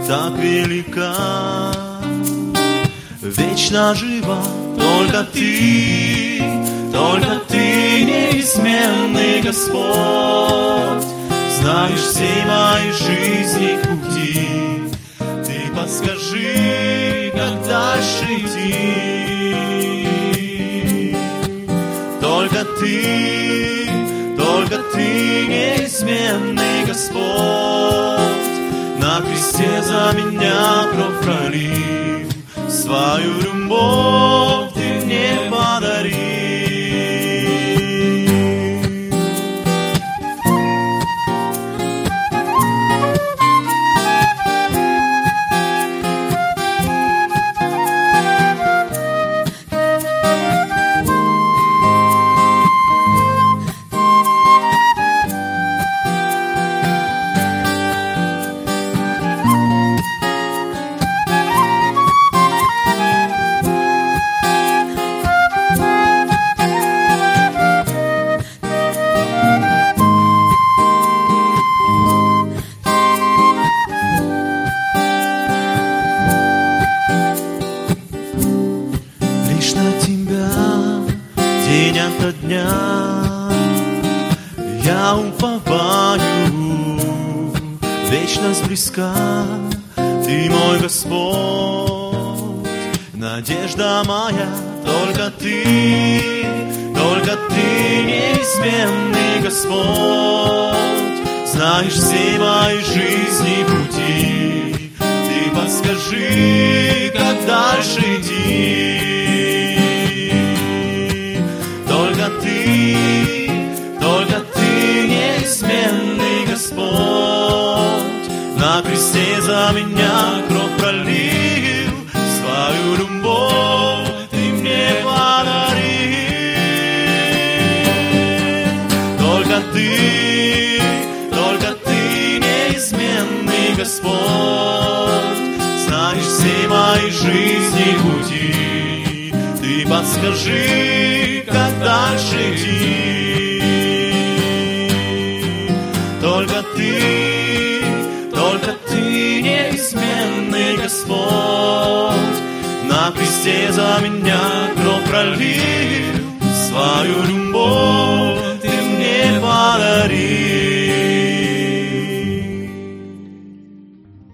так велика, вечно жива только Ты, неизменный Господь. Знаешь все мои жизни пути, Ты подскажи, как дальше идти. Только Ты, неизменный Господь, на кресте за меня кровь пролил, свою любовь Ты мне подарил. День ото дня я уповаю, вечность близка, Ты мой Господь, надежда моя, только Ты, неизменный Господь. Знаешь все мои жизни пути, Ты подскажи, как дальше идти. Только Ты, неизменный Господь, на кресте за меня кровь пролил, свою любовь Ты мне подарил. Только Ты, неизменный Господь, знаешь все мои жизни пути, Ты подскажи, как дальше идти. Только Ты, неизменный Господь, на кресте за меня кровь пролил, свою любовь